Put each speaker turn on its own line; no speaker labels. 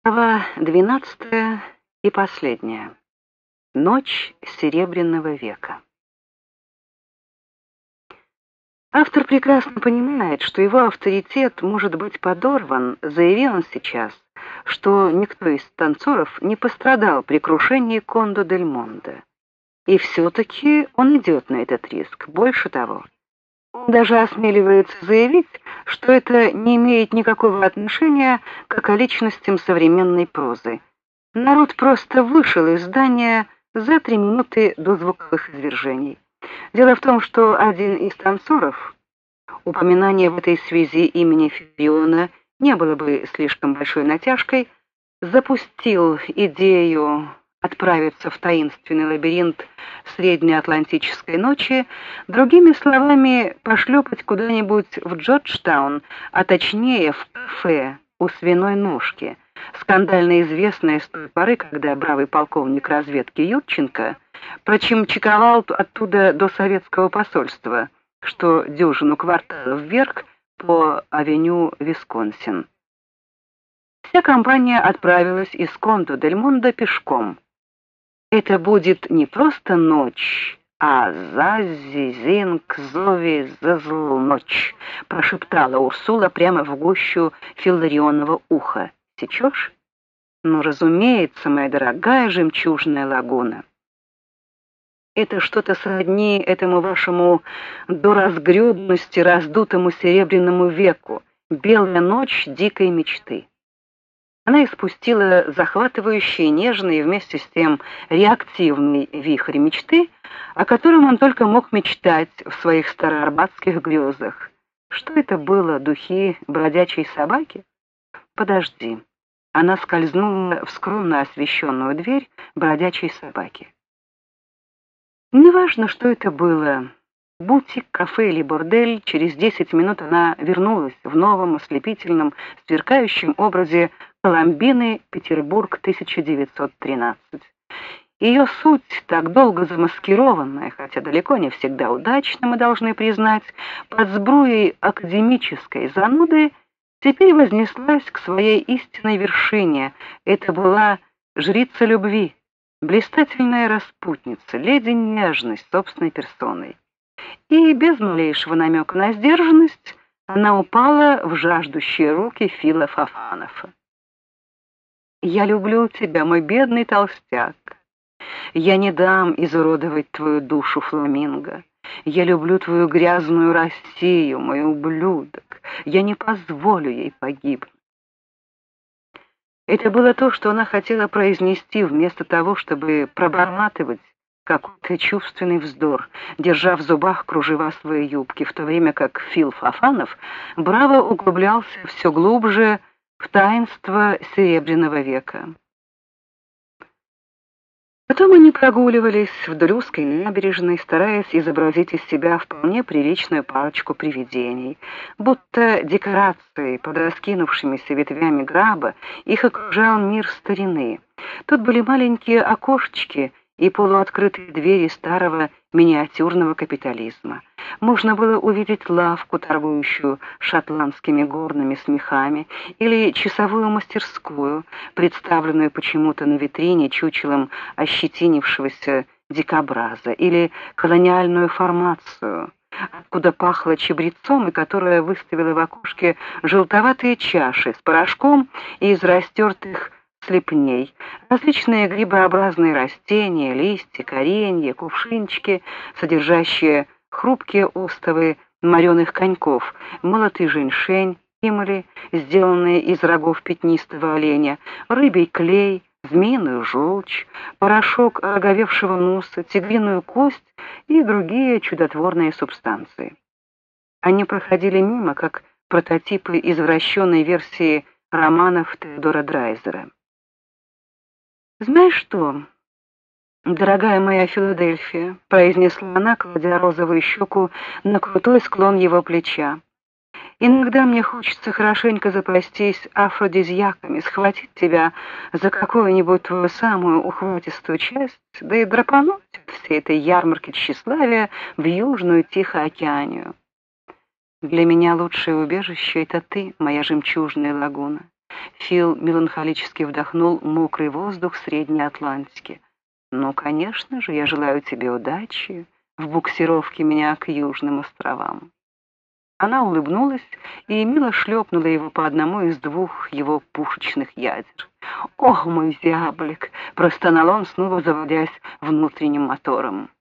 Глава 12 и последняя. Ночь Серебряного века. Автор прекрасно понимает, что его авторитет может быть подорван, заявил он сейчас, что никто из танцоров не пострадал при крушении Кондо дель Монте. И все-таки он идет на этот риск. Больше того, он даже осмеливается заявить, что это не имеет никакого отношения к околичностям современной прозы. Народ просто вышел из здания за 3 минуты до звуковых извержений. Дело в том, что один из танцоров, упоминание в этой связи имени Фиона не было бы слишком большой натяжкой, запустил идею отправиться в таинственный лабиринт среднеатлантической ночи, другими словами, пошлепать куда-нибудь в Джорджтаун, а точнее в кафе у свиной ножки, скандально известное с той поры, когда бравый полковник разведки Юрченко прочимчиковал оттуда до советского посольства, что дюжину кварталов вверх по авеню Висконсин. Вся компания отправилась из Кондо-дель-Монте пешком. Это будет не просто ночь, а «Зази-зинг-зови-зазл-ночь», прошептала Урсула прямо в гущу Филларионова уха. «Сечешь?» «Ну, разумеется, моя дорогая жемчужная лагуна. Это что-то сродни этому вашему до разгребности раздутому серебряному веку, белая ночь дикой мечты». Она испустила захватывающий, нежный и вместе с тем реактивный вихрь мечты, о котором он только мог мечтать в своих староарбатских грезах. Что это было, духи бродячей собаки? Подожди. Она скользнула в скромно освещенную дверь бродячей собаки. Неважно, что это было. Бутик, кафе или бордель, через 10 минут она вернулась в новом, ослепительном, сверкающем образе Коломбины, Петербург, 1913. Ее суть, так долго замаскированная, хотя далеко не всегда удачно, мы должны признать, под сбруей академической зануды, теперь вознеслась к своей истинной вершине. Это была жрица любви, блистательная распутница, леди нежность собственной персоной. И без малейшего намека на сдержанность она упала в жаждущие руки Фила Фофанова. «Я люблю тебя, мой бедный толстяк. Я не дам изуродовать твою душу, фламинго. Я люблю твою грязную Россию, мой ублюдок. Я не позволю ей погибнуть». Это было то, что она хотела произнести вместо того, чтобы пробормотывать какой-то чувственный вздор, держа в зубах кружева своей юбки, в то время как Фил Фофанов браво углублялся все глубже в таинство Серебряного века. Потом они прогуливались вдоль узкой набережной, стараясь изобразить из себя вполне приличную парочку привидений, будто декорации под раскинувшимися ветвями граба их окружал мир старины. Тут были маленькие окошечки и полуоткрытые двери старого миниатюрного капитализма. Можно было увидеть лавку, торгующую шотландскими горными смехами, или часовую мастерскую, представленную почему-то на витрине чучелом ощетинившегося дикобраза, или колониальную формацию, откуда пахло чабрецом, и которая выставила в окошке желтоватые чаши с порошком из растертых слепней, различные грибообразные растения, листья, коренья, кувшинчики, содержащие хрупкие остовы мореных коньков, молотый женьшень, имли, сделанные из рогов пятнистого оленя, рыбий клей, змеиную желчь, порошок ороговевшего носа, тигриную кость и другие чудотворные субстанции. Они проходили мимо, как прототипы извращенной версии романов Теодора Драйзера. «Знаешь что, дорогая моя Филадельфия», — произнесла она, кладя розовую щеку на крутой склон его плеча, «иногда мне хочется хорошенько запастись афродизиаками, схватить тебя за какую-нибудь твою самую ухватистую часть, да и драпануть от всей этой ярмарки тщеславия в Южную Тихоокеанию. Для меня лучшее убежище — это ты, моя жемчужная лагуна. Фил меланхолически вдохнул мокрый воздух Средней Атлантики. «Ну, конечно же, я желаю тебе удачи в буксировке меня к Южным островам». Она улыбнулась и мило шлепнула его по одному из двух его пушечных ядер. «Ох, мой зяблик!» — простонал он, снова заводясь внутренним мотором.